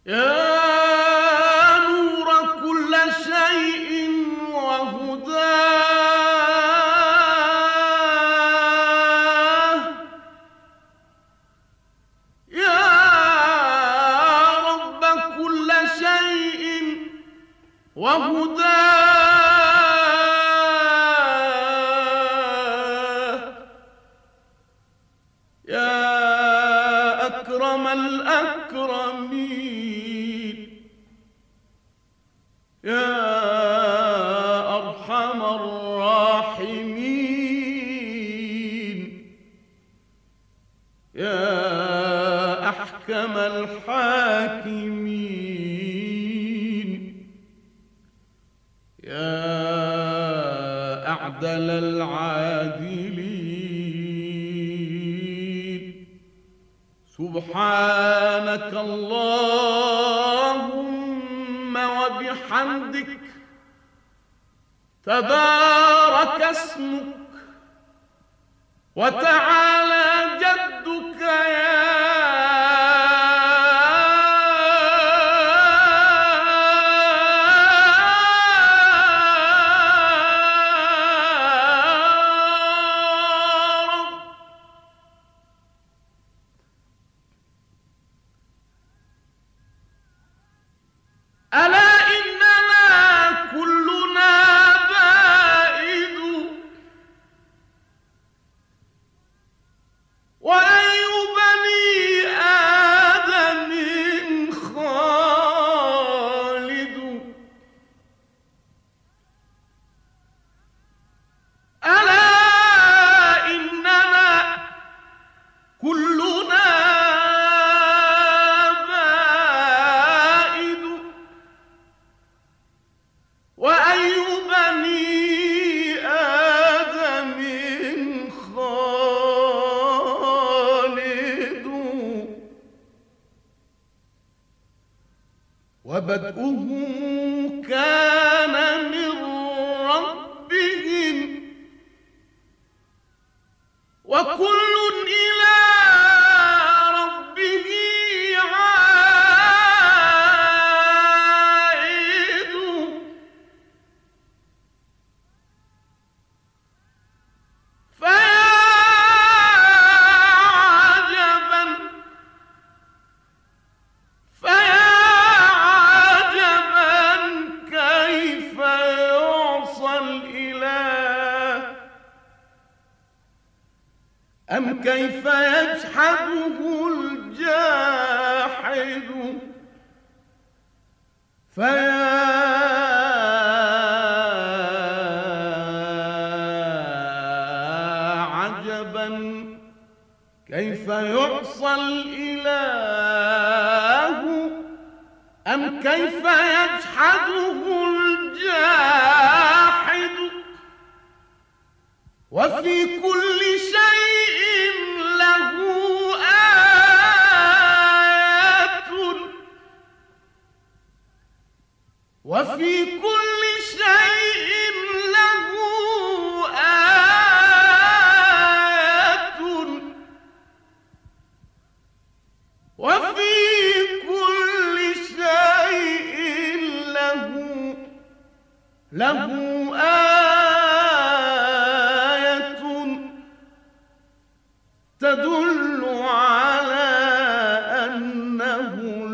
يا نور كل شيء وهداه، يا رب كل شيء وهداه، يا أكرم الأكرمين، يا أرحم الراحمين، يا أحكم الحاكمين، يا أعدل العادلين. سبحانك اللهم وبحمدك، تبارك اسمك وتعالى جدك، يا ألا إننا كلنا بائد، وأي بني آدم خالد. ألا إننا كلنا بائد، وأي بني آدم خالد. وبدؤه كان من ربهم، وكل إلى ربه عائد. فيا عجبا، فيا عجبا كيف يعصى الإله، أم كيف يجحده الجاحد. فيا عجبا كيف يعصى الإله، أم كيف يجحده الجاحد. وفي كل شيء له آيات، وفي كل شيء له آيات، وفي كل شيء له آية تدل على أنه